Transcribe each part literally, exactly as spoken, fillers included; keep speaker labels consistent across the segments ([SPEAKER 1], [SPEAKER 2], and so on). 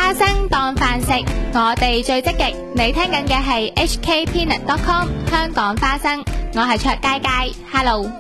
[SPEAKER 1] 花生當飯食，我哋最積極。你聽緊嘅係 H K Peanut dot com 香港花生，我係卓佳佳 ，Hello。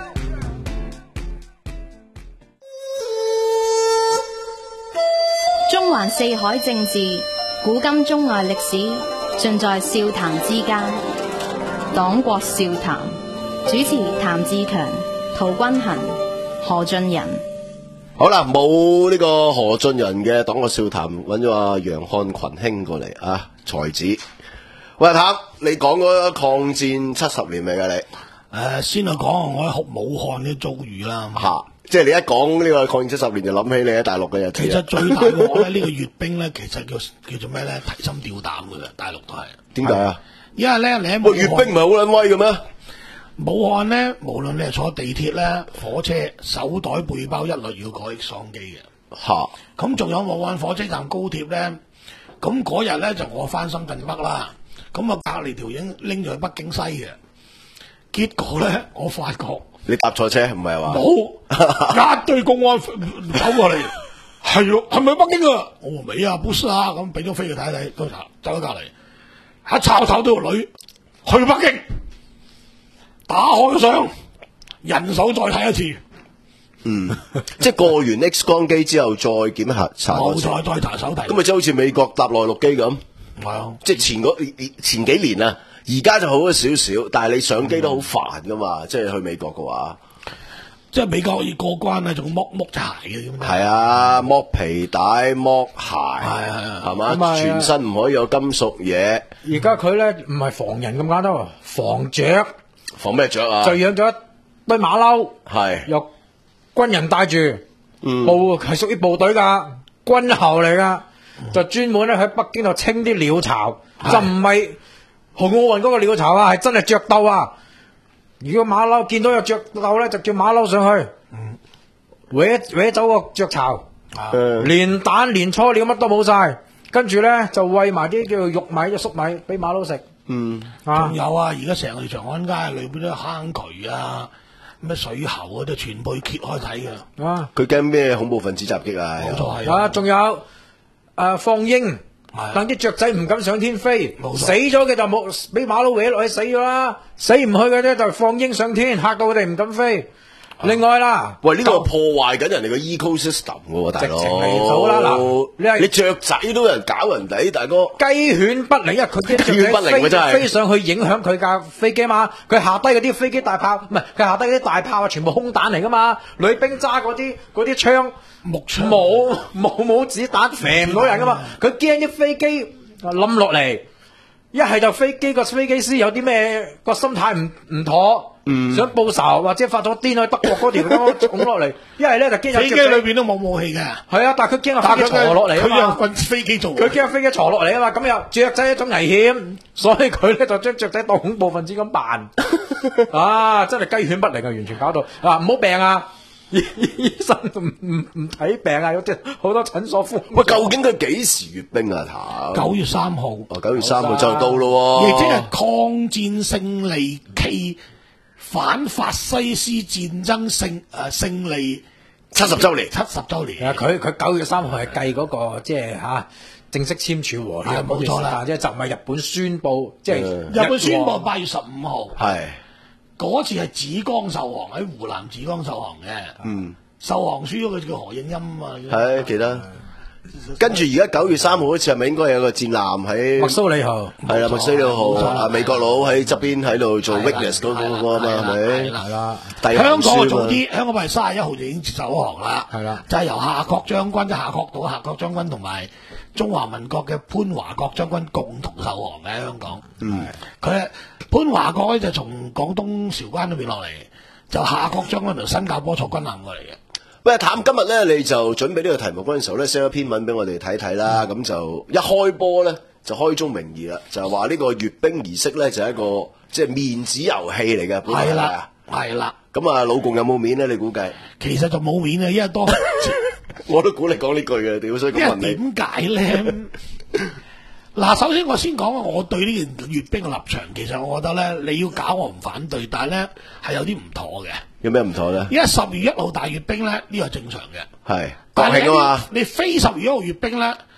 [SPEAKER 2] 中環四海政治，古今中外歷史，盡在笑談之間。黨國笑談，主持譚志強、陶君行、何俊仁。
[SPEAKER 3] 好啦，冇呢個何俊仁嘅黨國笑談，揾咗阿楊漢群兄過嚟啊，才子。喂，譚，你講嗰抗戰七十年未㗎？你誒、
[SPEAKER 4] 呃，先去講我喺武漢嘅遭遇啦。
[SPEAKER 3] 吓、啊，即係你一講呢個抗戰七十年，就諗起你喺大陸嘅日子。
[SPEAKER 4] 其實最大鑊咧，呢個閱兵咧，其實叫叫做咩咧？提心吊膽㗎啦，大陸都係。點解啊？因為咧，你喺
[SPEAKER 3] 閱兵唔係好撚威嘅咩？
[SPEAKER 4] 武漢咧，無論你係坐地鐵咧、火車、手袋、背包，一律要改喪機嘅。吓，咁仲有武漢火車站高鐵咧，咁嗰日咧就我翻深圳北啦，咁啊隔離條影拎咗去北京西嘅，結果咧我發覺
[SPEAKER 3] 你搭錯車唔係話？
[SPEAKER 4] 冇，一堆公安走過嚟，係咯，係咪北京啊？我話未啊，不是啊，咁俾咗飛佢睇睇，都查走咗隔離，一抄抄到個女去北京。打開相，人手再睇一次。
[SPEAKER 3] 嗯，即係過完 X 光機之後再檢查查。
[SPEAKER 4] 冇再再查手提。咁
[SPEAKER 3] 咪即係好似美國搭內陸機咁。
[SPEAKER 4] 係啊，
[SPEAKER 3] 即係前嗰前幾年啊，而家就好咗少少，但係你上機都好煩噶嘛，嗯、即係去美國嘅話。
[SPEAKER 4] 即係美國要過關咧，仲剝剝隻鞋嘅咁。
[SPEAKER 3] 係啊，剝皮帶、剝鞋，係係係嘛，全身唔可以有金屬嘢。
[SPEAKER 5] 而家佢咧唔係防人咁簡單，防雀。
[SPEAKER 3] 防咩雀啊？
[SPEAKER 5] 就養咗一堆馬騮，係由軍人帶住，嗯、部係屬於部隊噶軍喉嚟噶，嗯、就專門咧喺北京度清啲鳥巢，就唔係紅奧運嗰個鳥巢啊，係真係雀竇啊！如果馬騮見到有雀竇咧，就叫馬騮上去，搲搲走個雀巢，嗯、連蛋連初料乜都冇晒，跟住咧就餵埋啲叫做玉米、粟米俾馬騮食。嗯，
[SPEAKER 4] 仲有啊！而家成條長安街裏邊啲坑渠啊、咩水喉啊，都全部要揭開睇嘅。
[SPEAKER 3] 啊，佢驚咩恐怖分子襲擊啊？
[SPEAKER 5] 冇錯係啊，仲有誒、呃、放鷹，等啲雀仔唔敢上天飛，死咗嘅就冇俾馬騮搲落去死咗啦，死唔去嘅咧就放鷹上天，嚇到佢哋唔敢飛。另外啦，
[SPEAKER 3] 喂，呢、這個破壞緊人哋個 ecosystem 喎，大佬。直情
[SPEAKER 5] 嚟到啦，嗱，你
[SPEAKER 3] 你雀仔都有人搞人哋，大哥。
[SPEAKER 5] 雞犬不寧，因為佢啲雀仔飛飛上去影響佢架飛機嘛，佢下低嗰啲飛機大炮，唔係佢下低嗰啲大炮啊，全部空彈嚟噶嘛，女兵揸嗰啲嗰啲槍，木槍冇冇冇子彈，射唔到人噶嘛，佢驚啲飛機冧落嚟，一係就飛機個飛機師有啲咩個心態唔唔妥。嗯、想報仇或者發咗癲去德國嗰條咁拱落嚟，一係咧就驚有
[SPEAKER 4] 飛機裏邊都冇武器嘅，
[SPEAKER 5] 係啊，但係佢驚個飛機坐落嚟啊嘛，
[SPEAKER 4] 佢又運飛機做，
[SPEAKER 5] 佢驚飛機坐落嚟啊嘛，咁又雀仔一種危險，所以佢咧就將雀仔當恐怖分子咁辦，啊，真係雞犬不寧啊，完全搞到啊，唔好病啊，醫醫生唔唔唔睇病啊，有啲好多診所封。
[SPEAKER 3] 喂，究竟佢幾時閱兵啊？
[SPEAKER 4] 九月三號，
[SPEAKER 3] 哦，九月三號就到咯，
[SPEAKER 4] 亦即係抗戰勝利期。反法西斯戰爭勝誒勝利
[SPEAKER 3] 七十週年，
[SPEAKER 4] 七十週年。
[SPEAKER 5] 啊，佢佢九月三號係計嗰個即係嚇正式簽署和議，
[SPEAKER 4] 冇錯啦。
[SPEAKER 5] 即係就唔係日本宣佈，即係
[SPEAKER 4] 日本宣佈八月十五號。
[SPEAKER 3] 係
[SPEAKER 4] 嗰次係芷江受降，喺湖南芷江受降嘅。嗯，受降書嗰個叫何應欽啊嘛。
[SPEAKER 3] 係記得。跟住而家九月三號好似係咪應該有個戰艦喺
[SPEAKER 5] 麥蘇里號？
[SPEAKER 3] 係啦，麥蘇里號啊，美國佬喺側邊喺度做 witness 嗰個啊嘛，係咪？
[SPEAKER 4] 係啦，香港就早啲，香港係三十一號就已經受降啦。係啦，就係由夏慤將軍，即係夏慤島夏慤將軍同埋中華民國嘅潘華國將軍共同受降嘅香港。嗯，佢潘華國咧就從廣東韶關嗰邊落嚟，就夏慤將軍同新加坡坐軍艦過嚟嘅。
[SPEAKER 3] 喂，譚，今日咧你就準備呢個題目嗰陣時候咧，寫咗篇文俾我哋睇睇啦。咁、嗯、就一開波咧就開宗明義啦，就係話呢個閱兵儀式咧就係一個即係、就是、面子遊戲嚟嘅。係啦，係啦。咁啊，老共有冇面咧？你估計？其實就冇面啊，因為當我都估你講呢句嘅，屌，所以咁問你。
[SPEAKER 4] 點解咧？嗱，首先我先講我對呢件閱兵嘅立場。其實我覺得咧，你要搞我唔反對，但係咧係有啲唔妥嘅。有咩唔妥咧？因為十月一號大閱兵咧，呢個係正常嘅。係國慶啊嘛。你非十月一號閱兵咧，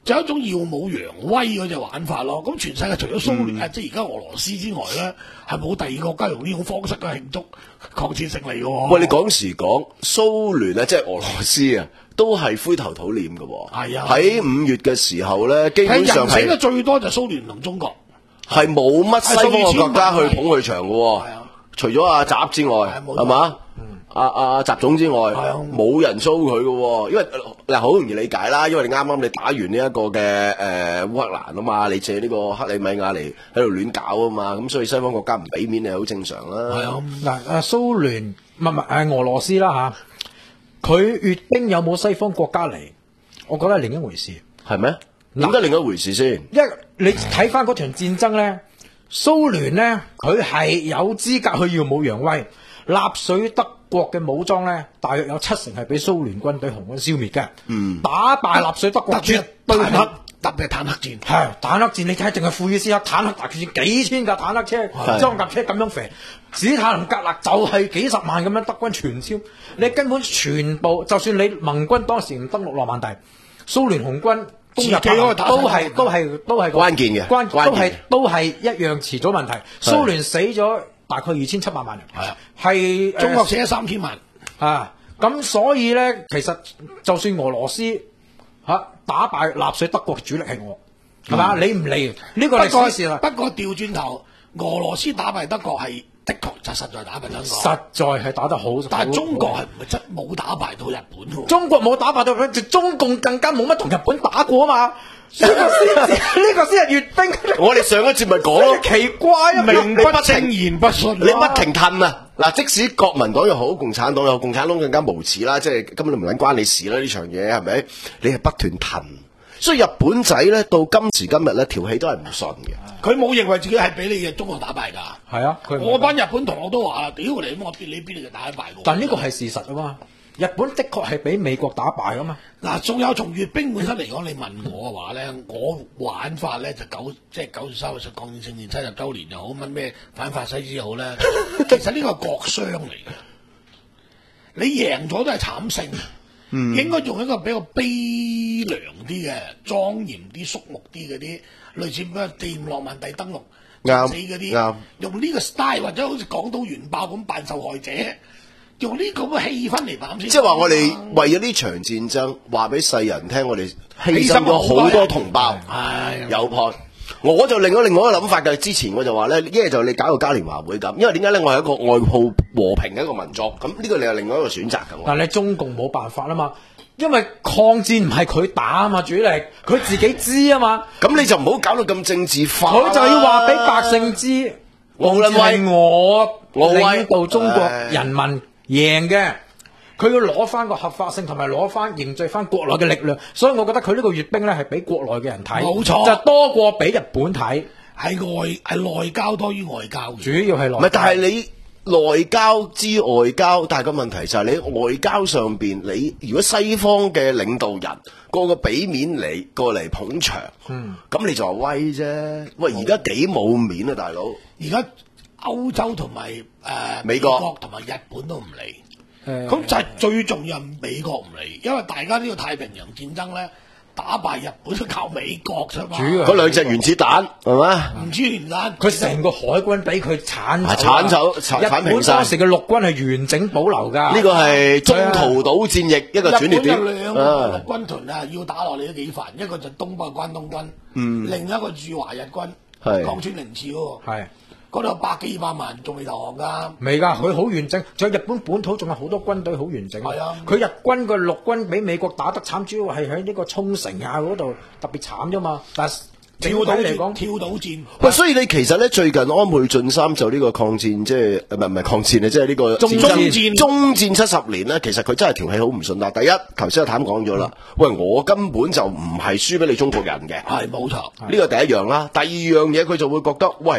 [SPEAKER 4] 就係一種耀武揚威嗰隻玩法咯。咁全世界除咗蘇聯、嗯、即係而家俄羅斯之外咧，係冇第二個國家用呢種方式去慶祝抗戰勝利嘅喎。
[SPEAKER 3] 喂，你講時講蘇聯啊，即係俄羅斯啊，都係灰頭土臉嘅喎。係啊，喺五月嘅時候咧，基本上係人死
[SPEAKER 4] 得最多就蘇聯同中國，
[SPEAKER 3] 係冇乜西方嘅國家去捧佢場嘅喎。除咗阿習之外，係嘛？阿阿習總之外，冇人 show 佢嘅，因為嗱好容易理解啦，因為你啱啱你打完呢一個嘅誒烏克蘭啊嘛，你借呢個克里米亞嚟喺度亂搞啊嘛，咁所以西方國家唔俾面係好正常啦。
[SPEAKER 5] 係啊，嗱，誒蘇聯唔係唔係誒俄羅斯啦吓，佢閱兵有冇西方國家嚟？我覺得係另一回事。
[SPEAKER 3] 係咩？點解另一回事先？
[SPEAKER 5] 因為你睇翻嗰場戰爭咧，蘇聯咧佢係有資格去耀武揚威，納粹德國嘅武裝咧，大約有七成係俾蘇聯軍隊紅軍消滅嘅。嗯，打敗納粹德國絕對係
[SPEAKER 4] 特別係坦克戰。
[SPEAKER 5] 係坦克戰，你睇淨係庫爾斯克坦克大決戰，幾千架坦克車、裝甲車咁樣肥，史太林格勒就係幾十萬咁樣德軍全超。你根本全部，就算你盟軍當時唔登陸諾曼第，蘇聯紅軍攻入柏林都係都係都係
[SPEAKER 3] 關鍵嘅，
[SPEAKER 5] 關都係都係一樣遲早問題。蘇聯死咗大概二千七百萬人，係啊，係
[SPEAKER 4] 中國死咗三千萬
[SPEAKER 5] 啊！咁所以咧，其實就算俄羅斯嚇、啊、打敗納粹德國嘅主力係我，係嘛、嗯？你唔嚟呢個歷史事啦。
[SPEAKER 4] 不過調轉頭，俄羅斯打敗德國係的確就實在打敗德國，
[SPEAKER 5] 實在係打得好。
[SPEAKER 4] 但係中國係唔係真冇打敗到日本喎？
[SPEAKER 5] 中國冇打敗到佢，就中共更加冇乜同日本打過啊嘛！呢個先呢個先係閱兵。
[SPEAKER 3] 我哋上一節咪講咯，
[SPEAKER 5] 奇怪啊！
[SPEAKER 4] 名不正言不順，
[SPEAKER 3] 你不停褪啊！嗱，即使國民黨又好，共產黨又好，共產黨更加無恥啦，即係根本都唔撚關你事啦！呢場嘢係咪？你係不斷褪，所以日本仔咧到今時今日咧條氣都係唔順嘅。
[SPEAKER 4] 佢冇認為自己係俾你嘅中國打敗㗎。
[SPEAKER 5] 係啊，
[SPEAKER 4] 我班日本同學都話啦，屌你，我邊你邊你就打敗我。
[SPEAKER 5] 但呢個係事實啊嘛。日本的確係俾美國打敗噶嘛。
[SPEAKER 4] 嗱，仲有從閱兵本身嚟講，你問我嘅話咧，我玩法咧就九即係九月三十抗戰勝利七十週年又好，乜咩反法西斯又好咧，其實呢個係國殤嚟嘅。你贏咗都係慘勝，嗯、應該用一個比較悲涼啲嘅、莊嚴啲、肅穆啲嗰啲，類似咩紀念諾曼第登陸死嗰啲，用呢個 style 或者好似廣島原爆咁扮受害者。用呢個咁嘅氣氛嚟打先，
[SPEAKER 3] 即係話我哋為咗呢場戰爭，話俾世人聽，我哋犧牲咗好多同胞。係有 point，我就另外另外一個諗法嘅。之前我就話咧，一係就你搞個嘉年華會咁，因為點解咧？我係一個愛好和平嘅一個民族，咁呢個你係另外一個選擇㗎。
[SPEAKER 5] 但係你中共冇辦法啊嘛，因為抗戰唔係佢打啊嘛，主力佢自己知啊嘛。
[SPEAKER 3] 咁你就唔好搞到咁政治化。
[SPEAKER 5] 佢就要話俾百姓知，無論係我我領導中國人民。贏嘅，佢要攞翻個合法性，同埋攞翻凝聚翻國內嘅力量，所以我覺得佢呢個閱兵咧係俾國內嘅人睇，
[SPEAKER 4] 冇錯，
[SPEAKER 5] 就多過俾日本睇，
[SPEAKER 4] 係外係內交多於外交，
[SPEAKER 5] 主要係內交。
[SPEAKER 3] 唔係，但係你內交之外交，但係個問題就係你外交上邊，你如果西方嘅領導人個個俾面你過嚟捧場，嗯，咁你就話威啫，喂，而家幾冇面啊，大佬，
[SPEAKER 4] 而家。歐洲同埋誒
[SPEAKER 3] 美國
[SPEAKER 4] 同埋日本都唔嚟，咁、嗯、就係最重要係美國唔嚟，因為大家呢個太平洋戰爭咧打敗日本都靠美國啫嘛。
[SPEAKER 3] 嗰兩隻原子彈係嘛？
[SPEAKER 4] 唔知原彈，
[SPEAKER 5] 佢成個海軍俾佢剷走，
[SPEAKER 3] 剷走，剷平晒。
[SPEAKER 5] 當時嘅陸軍係完整保留㗎。
[SPEAKER 3] 呢個係中途島戰役一個轉捩點。
[SPEAKER 4] 日本有兩個陸軍團啊，要打落嚟都幾煩，一個就東北關東軍，嗯、另一個駐華日軍，岡村寧次嗰個。嗰度有百幾二百萬，仲未投降㗎？
[SPEAKER 5] 未㗎，佢好完整。仲有日本本土仲有好多軍隊好完整。係啊，佢日軍個陸軍俾美國打得慘，主要係喺呢個沖繩啊嗰度特別慘啫嘛。但係跳島嚟講，
[SPEAKER 4] 跳島戰。
[SPEAKER 3] 喂，所以你其實咧最近安倍晉三就呢個抗戰，即係唔係唔係抗戰啊，即係呢個
[SPEAKER 5] 中戰
[SPEAKER 3] 中戰七十年咧，其實佢真係條氣好唔順啦。第一，頭先阿譚講咗啦，喂，我根本就唔係輸俾你中國人嘅，
[SPEAKER 4] 係冇錯。
[SPEAKER 3] 呢個第一樣啦。第二樣嘢佢就會覺得，喂。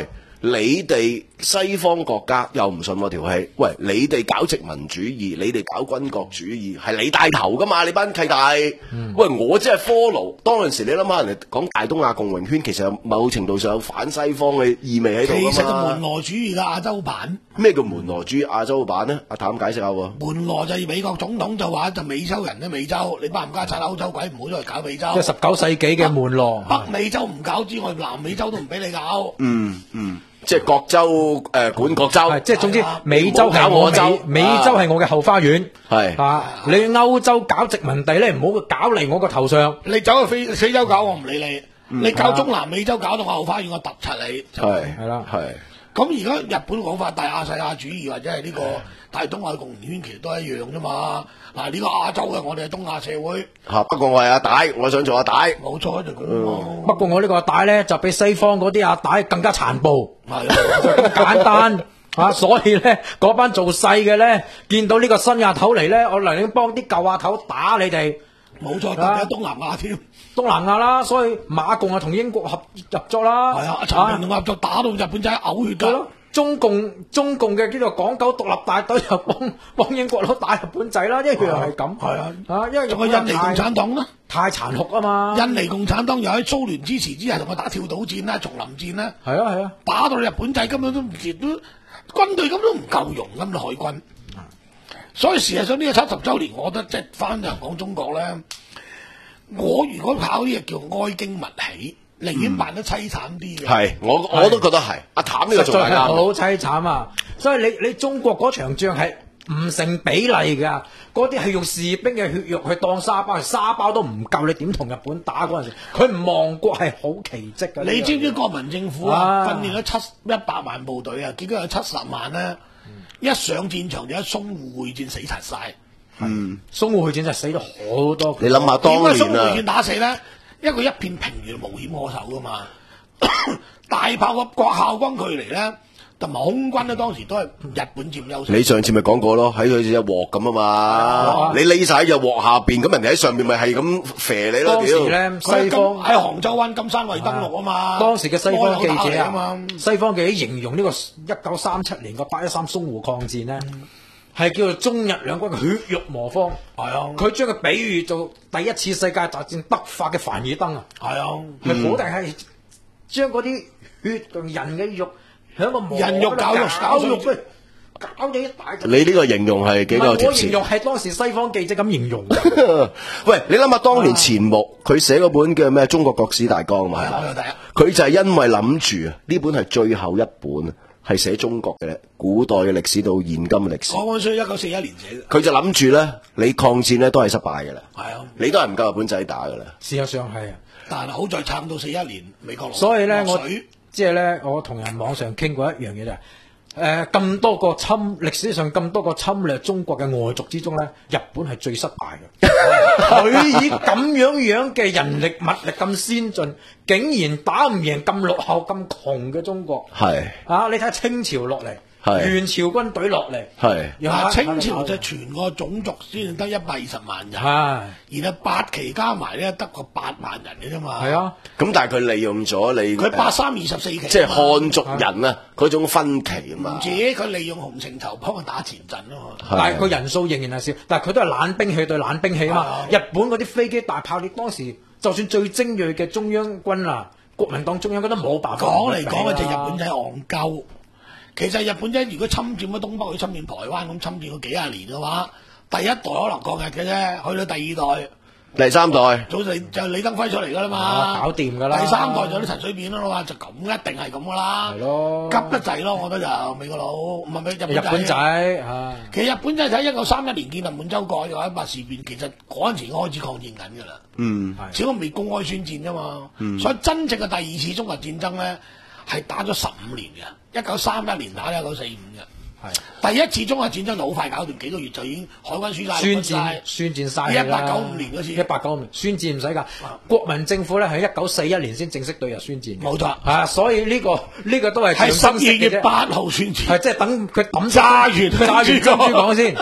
[SPEAKER 3] 你哋西方國家又唔信我條氣，喂，你哋搞殖民主義，你哋搞軍國主義，係你帶頭噶嘛？你班契弟，嗯、喂，我只係 follow。當陣時你諗下，人哋講大東亞共榮圈，其實有某程度上有反西方嘅意味喺度㗎嘛。
[SPEAKER 4] 其實就門羅主義嘅亞洲版。
[SPEAKER 3] 咩叫門羅主義亞洲版呢？阿譚解釋下喎。
[SPEAKER 4] 門羅就係美國總統就話就美洲人咧，美洲你班唔家產歐洲鬼唔好再搞美洲。
[SPEAKER 5] 即係十九世紀嘅門羅。
[SPEAKER 4] 北美洲唔搞之外，南美洲都唔俾你搞。
[SPEAKER 3] 嗯嗯。即係各州誒、呃、管各州，
[SPEAKER 5] 即係總之美洲係我州，美洲係我嘅後花園。係啊，你歐洲搞殖民地咧，唔好搞嚟我個頭上。
[SPEAKER 4] 你走去非非洲搞，我唔理你。嗯、你搞中南美洲搞到我後花園，我揼柒你。
[SPEAKER 3] 係係啦，係。咁
[SPEAKER 4] 而家日本講法大亞細亞主義或者係呢個大東亞共榮圈，其實都一樣啫嘛。嗱，呢個亞洲嘅我哋係東亞社會。嚇，不過我係阿大，我想做阿大。冇錯就咁咯。
[SPEAKER 5] 不過我呢個阿大咧就比西方嗰啲阿大更加殘暴，就咁簡單啊！所以咧嗰班做細嘅咧，見到呢個新亞頭嚟咧，我嚟幫啲舊亞頭打你哋。
[SPEAKER 4] 冇錯，特別喺東南亞添。
[SPEAKER 5] 東南亞啦，所以馬共啊同英國合入作啦。
[SPEAKER 4] 係啊，陳明同合作打到日本仔嘔血㗎。
[SPEAKER 5] 中共中共嘅叫做港九獨立大隊又幫幫英國佬打日本仔啦，一樣係咁。係啊，啊，因為
[SPEAKER 4] 仲有印尼共產黨啦，
[SPEAKER 5] 太殘酷啊嘛！
[SPEAKER 4] 印尼共產黨又喺蘇聯支持之下同佢打跳島戰啦、叢林戰啦。
[SPEAKER 5] 係啊係啊，
[SPEAKER 4] 打到日本仔根本都唔見都軍隊根本都唔夠用咁嘅海軍。所以事實上呢個七十週年，我覺得即係翻嚟講中國咧，我如果跑呢個叫哀矜勿喜。寧願辦得凄慘啲嘅，係、
[SPEAKER 3] 嗯、我我都覺得係阿譚呢個做係啱，
[SPEAKER 5] 好凄慘啊！所以你你中國嗰場仗係唔成比例㗎，嗰啲係用士兵嘅血肉去當沙包，沙包都唔夠，你點同日本打嗰陣時？佢唔亡國係好奇蹟㗎。
[SPEAKER 4] 你知唔知國民政府啊訓練咗七一百萬部隊啊，結果有七十萬咧、嗯，一上戰場就喺淞滬會戰死齊晒。
[SPEAKER 5] 嗯，淞滬會戰就死咗好多。
[SPEAKER 3] 你諗下當年啊，
[SPEAKER 4] 點解淞滬會戰打死咧？一個一片平原無險可守噶嘛，大炮個國校軍距離咧，同埋空軍咧，當時都係日本佔優勢。
[SPEAKER 3] 你上次咪講過咯，喺佢隻鑊咁啊嘛，啊你匿晒喺隻鑊下邊，咁人哋喺上邊咪係咁射你咯。
[SPEAKER 5] 當時咧，西方
[SPEAKER 4] 喺杭州灣金山衛登陸啊嘛。
[SPEAKER 5] 啊當時嘅西方記者啊嘛，西方記者形容呢個一九三七年嘅八一三淞滬抗戰咧。嗯係叫做中日兩軍嘅血肉磨坊，係啊！佢將佢比喻做第一次世界大戰德法嘅凡爾登啊，係啊！係好大係將嗰啲血同人嘅肉喺個磨
[SPEAKER 4] 人肉搞肉搞肉
[SPEAKER 5] 搞咗一大。
[SPEAKER 3] 你呢個形容係幾個貼切？
[SPEAKER 5] 我形容係當時西方記者咁形容。
[SPEAKER 3] 喂，你諗下當年錢穆佢寫嗰本叫咩《中國國史大綱》嘛？佢就係因為諗住啊，呢本係最後一本。係寫中國嘅古代嘅歷史到現今嘅歷史。
[SPEAKER 4] 我本書一九四一年寫嘅。
[SPEAKER 3] 佢就諗住咧，你抗戰咧都係失敗嘅啦。係
[SPEAKER 4] 啊，
[SPEAKER 3] 你都係唔夠日本仔打嘅啦。
[SPEAKER 5] 事實上係啊，
[SPEAKER 4] 但係好在撐到四一年美國落水。
[SPEAKER 5] 所以咧，我即係咧，我同人網上傾過一樣嘢就係，誒咁多個侵歷史上咁多個侵略中國嘅外族之中咧，日本係最失敗嘅。佢以咁樣樣嘅人力物力咁先進，竟然打唔贏咁落後咁窮嘅中國。係啊，你睇下清朝落嚟。元朝軍隊落嚟，係
[SPEAKER 4] 清朝就全個種族先得一百二十萬人，然後八旗加埋咧得個八萬人嘅啫嘛。
[SPEAKER 5] 係啊，
[SPEAKER 3] 咁但係佢利用咗你
[SPEAKER 4] 佢八三二十四期，
[SPEAKER 3] 即係漢族人啊嗰種分歧啊嘛。
[SPEAKER 4] 唔止佢利用洪承疇幫佢打前陣啊嘛。
[SPEAKER 5] 但係佢人數仍然係少，但係佢都係冷兵器對冷兵器啊嘛。日本嗰啲飛機大炮，你當時就算最精鋭嘅中央軍啊，國民黨中央軍都冇辦法。
[SPEAKER 4] 講嚟講去就日本仔戇鳩。其實日本仔如果侵佔咗東北，去侵佔台灣咁侵佔咗幾廿年嘅話，第一代可能抗日嘅啫，去到第二代、
[SPEAKER 3] 第三代，
[SPEAKER 4] 早就就李登輝出嚟噶啦嘛，
[SPEAKER 5] 搞掂噶啦。
[SPEAKER 4] 第三代就啲陳水扁啦嘛，就咁一定係咁噶啦。係咯，急得滯咯，我覺得就美國佬唔係咪日本仔？日本仔啊，其實日本仔喺一九三一年建立滿洲國，又喺八事變，其實嗰陣時開始抗戰緊噶啦。嗯，只不過未公開宣戰啫嘛。嗯，所以真正嘅第二次中日戰爭咧，係打咗十五年嘅。一九三一年打一九四五嘅，係第一次中日戰爭就好快搞掂，幾個月就已經海軍輸晒，
[SPEAKER 5] 宣戰宣戰晒啦。
[SPEAKER 4] 一八九五年嗰次，
[SPEAKER 5] 一八九五年宣戰唔使㗎，國民政府咧係一九四一年先正式對日宣戰。
[SPEAKER 4] 冇錯，
[SPEAKER 5] 啊，所以呢、呢個呢、呢個都係
[SPEAKER 4] 係十二月八號宣戰，
[SPEAKER 5] 係即係等佢抌
[SPEAKER 4] 炸完
[SPEAKER 5] 炸完珍珠港先。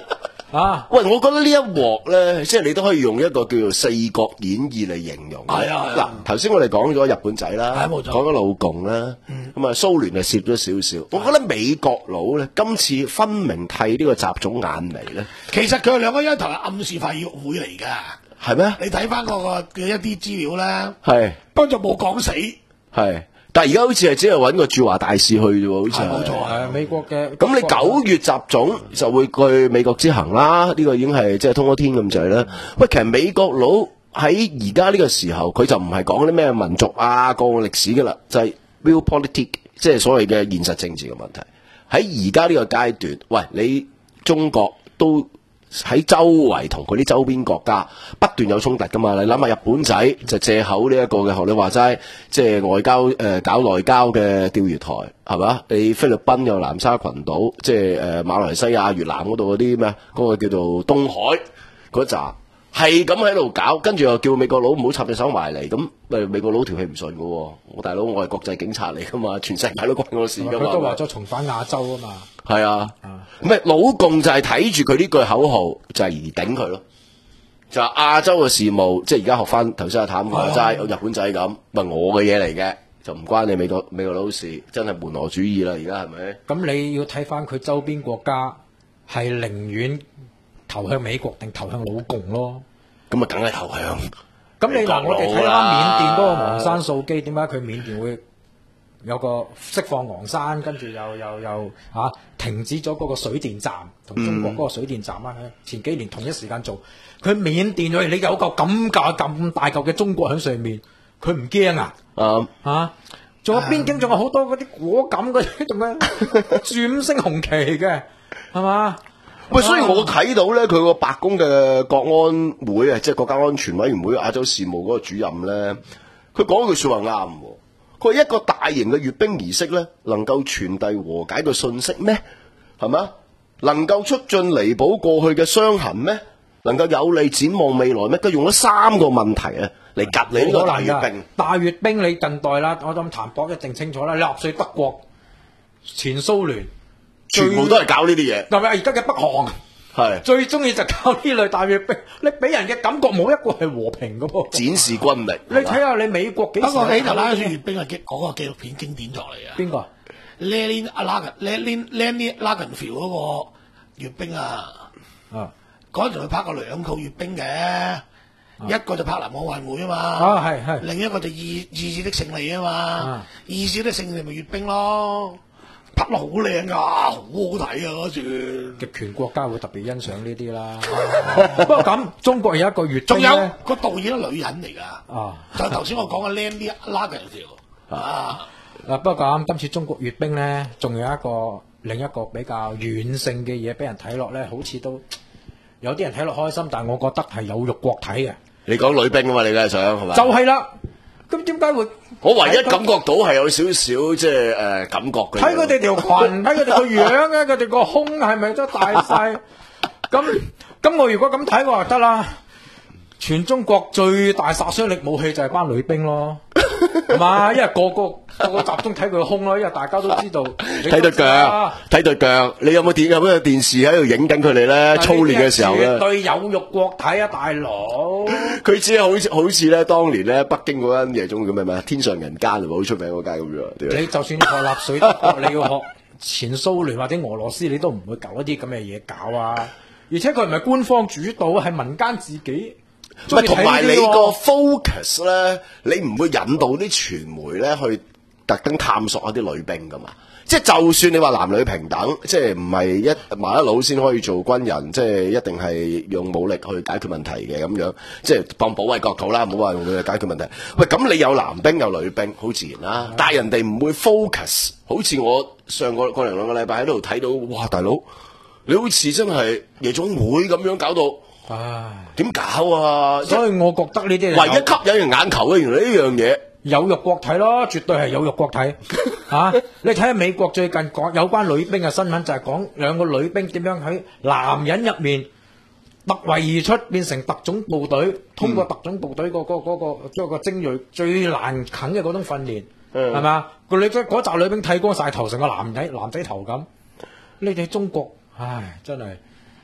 [SPEAKER 5] 啊！
[SPEAKER 3] 喂，我覺得呢一鑊咧，即係你都可以用一個叫做《四國演義》嚟形容。
[SPEAKER 4] 係啊，
[SPEAKER 3] 嗱，頭先我哋講咗日本仔啦，
[SPEAKER 4] 冇錯，
[SPEAKER 3] 講咗老共啦，咁啊蘇聯就攝咗少少。我覺得美國佬咧，今次分明替呢個習總眼眉咧。
[SPEAKER 4] 其實佢哋兩個一頭係暗示派議會嚟㗎。
[SPEAKER 3] 係咩？
[SPEAKER 4] 你睇翻嗰個嘅一啲資料咧，
[SPEAKER 3] 係，
[SPEAKER 4] 不過就冇講死。
[SPEAKER 3] 係。但係而家好似係只係揾個駐華大使去啫喎，好似係。
[SPEAKER 4] 冇錯係
[SPEAKER 5] 美國嘅。
[SPEAKER 3] 咁你九月習總就會去美國之行啦，呢、這個已經係即係通咗天咁滯啦。喂，其實美國佬喺而家呢個時候，佢就唔係講啲咩民族啊、過往歷史噶啦，就係、是、real politics，即係所謂嘅現實政治嘅問題。喺而家呢個階段，喂，你中國都喺周圍同佢啲周邊國家不斷有衝突噶嘛？你諗下日本仔就借口呢一個嘅學你話齋，即係外交誒、呃、搞內交嘅釣魚台係嘛？你菲律賓有南沙群島，即係誒馬來西亞、越南嗰度嗰啲咩？嗰、嗰個叫做東海嗰扎係咁喺度搞，跟住又叫美國佬唔好插隻手埋嚟，咁誒美國佬條氣唔順噶喎。我大佬我係國際警察嚟噶嘛，全世界都關我事噶嘛。
[SPEAKER 5] 佢都話咗重返亞洲啊嘛。
[SPEAKER 3] 係啊，唔係老共就係睇住佢呢句口號就係而頂佢咯，就係亞洲嘅事務，即係而家學翻頭先阿譚話齋，有日本仔咁，咪我嘅嘢嚟嘅，就唔關你美國美國佬事，真係門羅主義啦，而家係咪？
[SPEAKER 5] 咁你要睇翻佢周邊國家係寧願投向美國定投向老共咯？
[SPEAKER 3] 咁啊，梗係投向。
[SPEAKER 5] 咁你嗱，我哋睇翻緬甸嗰個昂山素基，點解佢緬甸會有個釋放昂山，跟住又又又嚇、啊、停止咗嗰個水電站，同中國嗰個水電站啊、嗯，前幾年同一時間做。佢緬甸咗，你有個咁架咁大嚿嘅中國喺上面，佢唔驚啊？
[SPEAKER 3] 啊
[SPEAKER 5] 嚇！仲有邊境仲有好多嗰啲果敢嗰啲，仲有豎五星紅旗嘅，係嘛？
[SPEAKER 3] 喂，所以我睇到咧，佢個白宮嘅國安會啊，即係國家安全委員會亞洲事務嗰個主任咧，佢講句說話啱。佢話一個大型嘅閱兵儀式咧，能夠傳遞和解嘅信息咩？係嘛？能夠促進彌補過去嘅傷痕咩？能夠有利展望未來咩？佢用咗三個問題啊嚟夾你呢個大閱兵。
[SPEAKER 5] 大閱兵你近代啦，我諗譚博一定清楚啦。納粹德國、前蘇聯，
[SPEAKER 3] 全部都係搞呢啲嘢。
[SPEAKER 5] 係咪而家嘅北韓係最中意就搞呢類大閱兵？你俾人嘅感覺冇一個係和平嘅噃，
[SPEAKER 3] 展示軍力。
[SPEAKER 5] 你睇下你美國幾時？
[SPEAKER 4] 不過希特拉嗰次閱兵係激嗰個紀錄片經典作嚟啊！
[SPEAKER 5] 邊個
[SPEAKER 4] ？Lenin Lagen Lenin Lenin Lagenfeld 嗰個閱兵啊！
[SPEAKER 5] 啊！
[SPEAKER 4] 嗰陣時佢拍過兩套閱兵嘅、啊，一個就柏林奧運會啊嘛，
[SPEAKER 5] 啊係係，
[SPEAKER 4] 另一個就意意志的勝利啊嘛，
[SPEAKER 5] 啊
[SPEAKER 4] 意志的勝利咪閱兵咯，拍得好靚噶，好好睇啊嗰段。
[SPEAKER 5] 極權國家會特別欣賞呢啲啦。不過咁，中國有一個閱兵，
[SPEAKER 4] 仲有個導演係女人嚟噶，
[SPEAKER 5] 啊，
[SPEAKER 4] 就頭先我講嘅 Lenin Lagenfeld 啊。
[SPEAKER 5] 嗱，不過咁今次中國閱兵咧，仲有一個另一個比較軟性嘅嘢俾人睇落咧，好似都。有啲人睇落開心，但係我覺得係有辱國體嘅。你
[SPEAKER 3] 講女兵啊嘛，你梗係想係嘛？
[SPEAKER 5] 就係啦。咁點解會？
[SPEAKER 3] 我唯一感覺到係有少少即係誒感覺嘅。
[SPEAKER 5] 睇佢哋條裙，睇佢哋個樣咧，佢哋個胸係咪都大晒？咁咁我如果咁睇，我就得啦。全中國最大殺傷力武器就係班女兵咯，係嘛？因為個個個個集中睇佢個胸咯，因為大家都知道
[SPEAKER 3] 睇對腳，睇對腳。你有冇電有冇電視喺度影緊佢哋咧？操練嘅時候咧，
[SPEAKER 5] 絕對有辱國體啊，大佬！
[SPEAKER 3] 佢只係好似好似咧，當年咧北京嗰間夜總叫咩咩？天上人間係咪好出名嗰間咁樣？
[SPEAKER 5] 你就算學納粹德國，你要學前蘇聯或者俄羅斯，你都唔會搞一啲咁嘅嘢搞啊！而且佢唔係官方主導，係民間自己。
[SPEAKER 3] 唔同埋你個 focus 咧，你唔會引導啲傳媒咧去特登探索一啲女兵噶嘛？即係就算你話男女平等，即係唔係一麻甩佬先可以做軍人，即係一定係用武力去解決問題嘅咁樣，即係當保衛國土啦，唔好話用佢去解決問題。喂，咁你有男兵有女兵，好自然啦。但係人哋唔會 focus，好似我上個個零兩個禮拜喺度睇到，哇，大佬你好似真係夜總會咁樣搞到。
[SPEAKER 5] 唉，
[SPEAKER 3] 點搞啊？
[SPEAKER 5] 所以我覺得呢啲
[SPEAKER 3] 唯一吸引人眼球嘅，原來呢樣嘢
[SPEAKER 5] 有辱國體咯，絕對係有辱國體嚇、啊。你睇下美國最近講有關女兵嘅新聞，就係講兩個女兵點樣喺男人入面突圍而出，變成特種部隊，通過特種部隊、嗰個嗰、嗰個將、嗰個精鋭最難啃嘅嗰種訓練，係咪啊？個女嗰紮女兵剃光晒頭，成個男仔男仔頭咁。你哋中國，唉，真係〜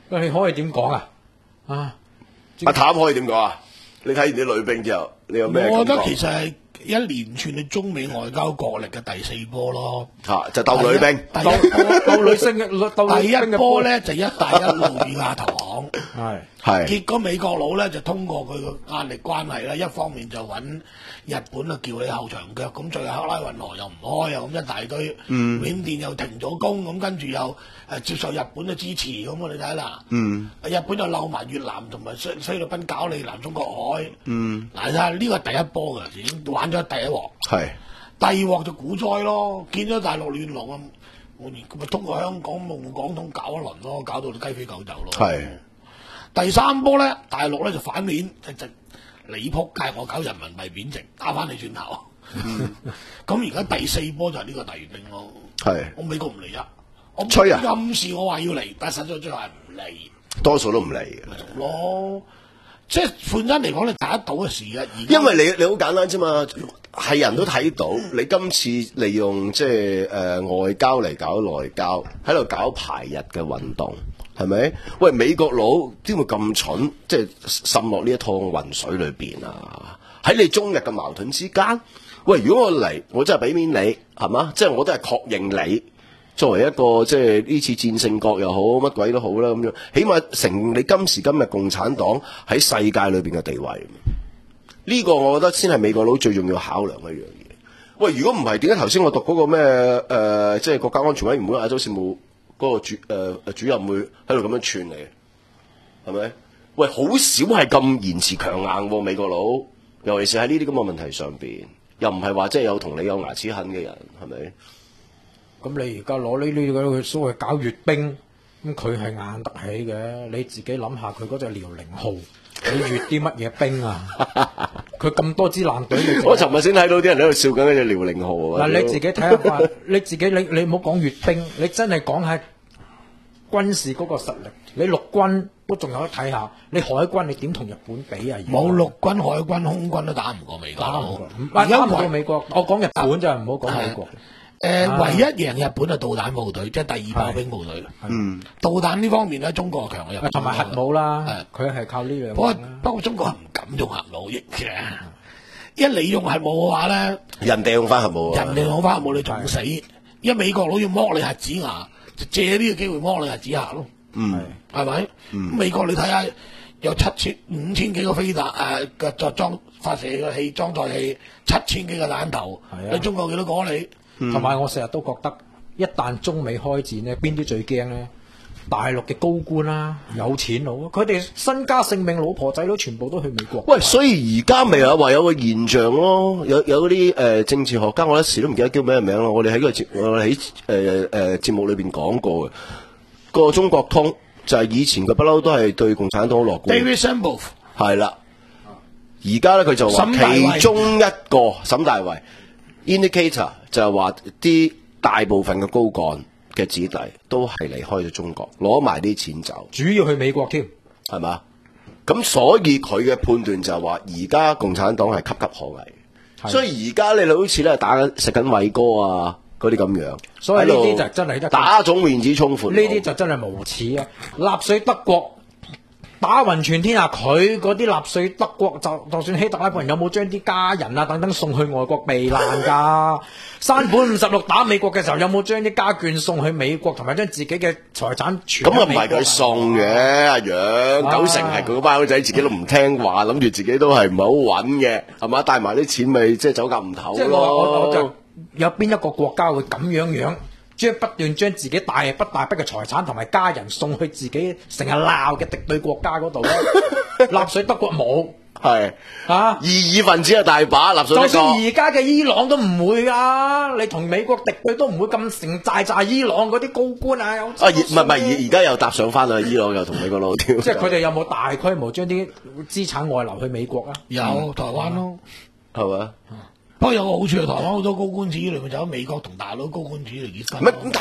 [SPEAKER 5] 你可以點講啊？啊，
[SPEAKER 3] 阿譚可以點講啊？你睇完啲女兵之後，你有咩感覺？
[SPEAKER 4] 我覺得其實係一連串嘅中美外交角力嘅第四波咯。
[SPEAKER 3] 嚇、啊，就鬥女兵，
[SPEAKER 4] 第一波
[SPEAKER 5] 鬥女星嘅鬥
[SPEAKER 4] 第一波咧就一帶一路與亞投行，
[SPEAKER 5] 係
[SPEAKER 3] 係。
[SPEAKER 4] 結果美國佬咧就通過佢個壓力關係啦，一方面就揾日本啊叫你後場腳，咁最後克拉運河又唔開啊，咁一大堆，
[SPEAKER 3] 嗯
[SPEAKER 4] 緬甸又停咗工，咁跟住又誒接受日本嘅支持，咁我哋睇啦，
[SPEAKER 3] 嗯，
[SPEAKER 4] 日本就漏埋越南同埋菲菲律賓搞你南中國海，
[SPEAKER 3] 嗯，
[SPEAKER 4] 嗱睇下呢個係第一波嘅，已經玩咗第一鑊，
[SPEAKER 3] 係。
[SPEAKER 4] 第二鑊就股災咯，見咗大陸亂龍啊，我咪通過香港滬港通搞一輪咯，搞到你雞飛狗走咯。
[SPEAKER 3] 係。
[SPEAKER 4] 第三波咧，大陸咧就反面，就就你撲街，我搞人民幣貶值，打翻你轉頭。咁而家第四波就係呢個大閱兵咯。
[SPEAKER 3] 係。
[SPEAKER 4] 我美國唔嚟啊，我
[SPEAKER 3] 吹啊
[SPEAKER 4] 暗示我話要嚟，但實在最後係唔嚟。
[SPEAKER 3] 多數都唔嚟嘅。
[SPEAKER 4] 咯，即係本身嚟講，你打得到嘅事嘅。而
[SPEAKER 3] 因為你你好簡單啫嘛，係人都睇到你今次利用即係誒外交嚟搞內交，喺度搞排日嘅運動，係咪？喂，美國佬點會咁蠢，即係滲落呢一趟混水裏邊啊？喺你中日嘅矛盾之間，喂，如果我嚟，我真係俾面你，係嘛？即係我都係確認你。作為一個即係呢次戰勝國又好，乜鬼都好啦咁樣，起碼承認你今時今日共產黨喺世界裏邊嘅地位。呢、這個我覺得先係美國佬最重要考量嘅一樣嘢。喂，如果唔係，點解頭先我讀嗰個咩誒、呃，即係國家安全委員會亞洲事務嗰個主誒誒、呃、主任會喺度咁樣串你？係咪？喂，好少係咁言辭強硬喎，美國佬，尤其是喺呢啲咁嘅問題上邊，又唔係話即係有同你有牙齒痕嘅人，係咪？
[SPEAKER 5] 咁你而家攞呢呢個所謂搞閱兵，咁佢係硬得起嘅。你自己諗下，佢嗰隻遼寧號，你閱啲乜嘢兵啊？佢咁多支艦隊，
[SPEAKER 3] 我尋日先睇到啲人喺度笑緊嗰隻遼寧號啊！
[SPEAKER 5] 嗱，你自己睇下法，你自己你你唔好講閱兵，你真係講下軍事嗰個實力。你陸軍都仲有得睇下，你海軍你點同日本比啊？
[SPEAKER 4] 冇陸軍、海軍、空軍都打唔過美國。
[SPEAKER 5] 打唔過，而家唔過美國。我講日本就唔好講美國。
[SPEAKER 4] 誒、啊，唯一贏日本係導彈部隊，即係第二炮兵部隊。嗯，導彈呢方面咧，中國強過日本。
[SPEAKER 5] 同埋核武啦，佢係靠呢兩。
[SPEAKER 4] 不過不過中國唔敢用核武嘅，一你用核武嘅話咧，
[SPEAKER 3] 人哋用翻核武，
[SPEAKER 4] 人哋用翻核武你仲死。因為美國佬要剝你核子牙，就借呢個機會剝你核子牙咯。
[SPEAKER 3] 嗯，
[SPEAKER 4] 係咪？嗯、美國你睇下，有七千五千幾個飛彈誒嘅作裝發射嘅器裝載器，七千幾個彈頭。你中國幾多個你？
[SPEAKER 5] 同埋、嗯、我成日都覺得，一旦中美開戰呢，邊啲最驚呢？大陸嘅高官啦、啊，有錢佬，佢哋身家性命、老婆仔女全部都去美國。
[SPEAKER 3] 喂，所以而家咪有話有個現象咯，有有嗰啲誒政治學家，我一時都唔記得叫咩名咯。我哋喺個節，我哋喺誒誒節目裏邊講過嘅，個中國通就係以前佢不嬲都係對共產黨樂觀。
[SPEAKER 4] David Sambov
[SPEAKER 3] 係啦，而家咧佢就話其中一個沈大衛 indicator 就係話啲大部分嘅高幹嘅子弟都係離開咗中國，攞埋啲錢走，
[SPEAKER 5] 主要去美國添，
[SPEAKER 3] 係嘛？咁所以佢嘅判斷就係話，而家共產黨係岌岌可危，所以而家你好似咧打緊食緊偉哥啊嗰啲咁樣，
[SPEAKER 5] 所以呢啲就真係
[SPEAKER 3] 打種面子充闊，
[SPEAKER 5] 呢啲就真係無恥啊！納粹德國打暈全天下，佢嗰啲納粹德國就就算希特拉本人有冇將啲家人啊等等送去外國避難㗎？山本五十六打美國嘅時候有冇將啲家眷送去美國，同埋將自己嘅財產傳？
[SPEAKER 3] 咁啊唔係佢送嘅，阿楊九成係佢嗰班友仔自己都唔聽話，諗住自己都係唔係好穩嘅，係嘛？帶埋啲錢咪即係走夾唔唞咯。即係我我我就
[SPEAKER 5] 有邊一個國家會咁樣樣？將不斷將自己大筆大筆嘅財產同埋家人送去自己成日鬧嘅敵對國家嗰度咧，納粹德國冇
[SPEAKER 3] 係
[SPEAKER 5] 啊，
[SPEAKER 3] 異議分子係大把，納粹德國。就算
[SPEAKER 5] 而家嘅伊朗都唔會啊，你同美國敵對都唔會咁成寨寨伊朗嗰啲高官啊，有啊，
[SPEAKER 3] 唔係唔係，而而家又搭上翻啦，伊朗又同美國佬跳。
[SPEAKER 5] 即係佢哋有冇大規模將啲資產外流去美國啊？
[SPEAKER 4] 有台灣咯，
[SPEAKER 3] 係嘛？
[SPEAKER 4] 不過有個好處係台灣好多高官子裏面就喺美國同大佬高官子嚟結婚。
[SPEAKER 3] 唔係咁，但係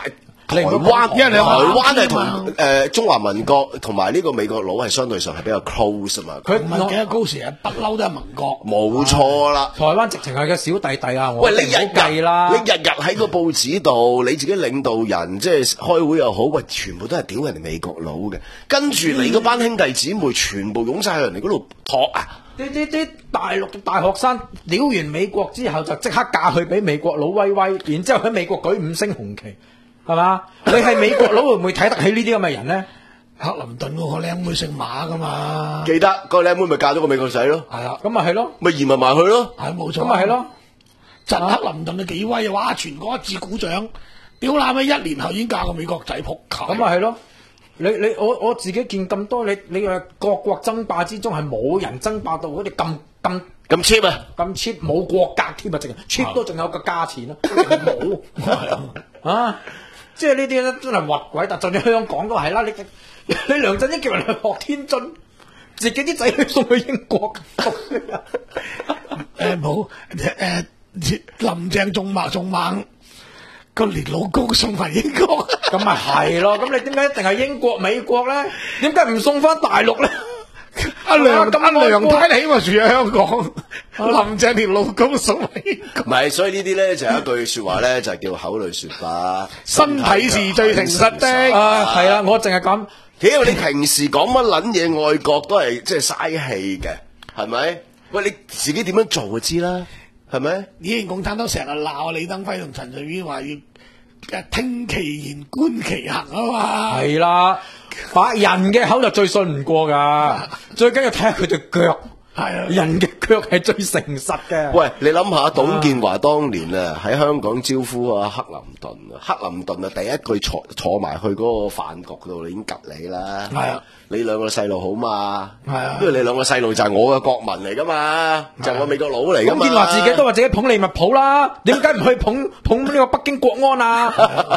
[SPEAKER 3] 台灣，
[SPEAKER 4] 因為你
[SPEAKER 3] 台灣係
[SPEAKER 4] 嘛
[SPEAKER 3] 同誒中華民國同埋呢個美國佬係相對上係比較 close 啊嘛。
[SPEAKER 4] 佢唔係幾多高時啊，不嬲都係民國。
[SPEAKER 3] 冇錯啦，
[SPEAKER 5] 台灣直情係個小弟弟啊！
[SPEAKER 3] 喂，你日
[SPEAKER 5] 唔好計啦，
[SPEAKER 3] 日你日日喺個報紙度，你自己領導人即係開會又好，喂，全部都係屌人哋美國佬嘅，跟住你嗰班兄弟姊妹全部湧晒去人哋嗰度托啊！
[SPEAKER 5] 啲啲啲大陸嘅大學生屌完美國之後，就即刻嫁去俾美國佬威威，然之後喺美國舉五星紅旗，係嘛？你係美國佬會唔會睇得起呢啲咁嘅人咧？
[SPEAKER 4] 克林頓嗰個靚妹姓馬噶嘛？
[SPEAKER 3] 記得個靚妹咪嫁咗個美國仔咯，
[SPEAKER 4] 係啊，
[SPEAKER 5] 咁咪係咯，
[SPEAKER 3] 咪移民埋去咯，
[SPEAKER 4] 係冇錯。
[SPEAKER 5] 咁咪係咯，
[SPEAKER 4] 真克林頓嘅幾威啊！哇，全國一致鼓掌，屌乸咩？一年後已經嫁個美國仔仆街，
[SPEAKER 5] 咁咪係咯。你你我我自己見咁多，你你話各國爭霸之中係冇人爭霸到嗰啲咁咁
[SPEAKER 3] 咁 cheap 啊！
[SPEAKER 5] 咁 cheap 冇國格添啊，淨係 cheap 都仲有個價錢啊，冇啊！即係呢啲咧真係核鬼，但就算香港都係啦，你你梁振英叫人去學天津，自己啲仔女送去英國讀書啊！
[SPEAKER 4] 誒冇誒林鄭仲猛仲猛。個連老公送埋英國，
[SPEAKER 5] 咁咪係咯？咁你點解一定係英國、美國咧？點解唔送翻大陸咧？
[SPEAKER 4] 阿梁阿梁太你起碼住喺香港，林鄭連老公送埋英國。
[SPEAKER 3] 唔係，所以呢啲咧就係一句説話咧，就係叫口裡説法，
[SPEAKER 4] 身體是最誠實的。
[SPEAKER 5] 啊，係啦，我淨係咁。
[SPEAKER 3] 屌你平時講乜撚嘢愛國都係即係嘥氣嘅，係咪？喂，你自己點樣做就知啦。係咪？
[SPEAKER 4] 以前共產黨成日鬧李登輝同陳水扁話要誒聽其言觀其行啊嘛。
[SPEAKER 5] 係啦，把人嘅口就最信唔過噶，最緊要睇下佢對腳。係啊，人嘅腳係最誠實嘅。
[SPEAKER 3] 喂，你諗下董建華當年啊喺香港招呼啊克林頓啊，克林頓啊第一句坐坐埋去嗰個飯局度，你已經及你啦。係啊，你兩個細路好嘛？係啊，因為你兩個細路就係我嘅國民嚟噶嘛，就係我美國佬嚟噶嘛。
[SPEAKER 5] 董建華自己都話自己捧利物浦啦，點解唔去捧捧呢個北京國安啊？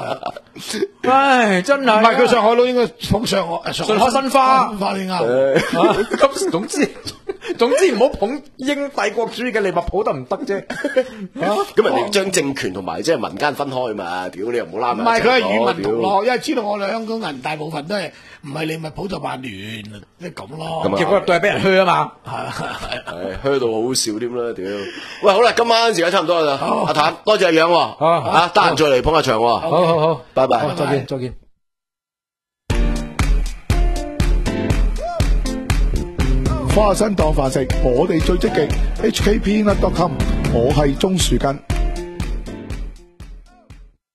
[SPEAKER 5] 唉，真係。
[SPEAKER 4] 唔係佢上海佬應該捧上海
[SPEAKER 5] 上海申花。
[SPEAKER 4] 花先啱。
[SPEAKER 5] 咁總之。總之唔好捧英帝國主義嘅利物浦得唔得啫？
[SPEAKER 3] 咁人哋將政權同埋即係民間分開嘛？屌你又唔好拉埋。
[SPEAKER 4] 唔係佢係與民同樂，因為知道我哋香港人大部分都係唔係利物浦就曼聯，即係咁咯。
[SPEAKER 5] 結果入到係俾人噓啊嘛，
[SPEAKER 3] 係噓到好笑添啦！屌，喂，好啦，今晚時間差唔多啦，阿譚多謝阿楊，啊，得閒再嚟捧下場。好
[SPEAKER 5] 好好，
[SPEAKER 3] 拜拜，
[SPEAKER 5] 再見再見。
[SPEAKER 6] 花生當飯食，我哋最積極。H K Peanut dot com， 我係鍾樹根。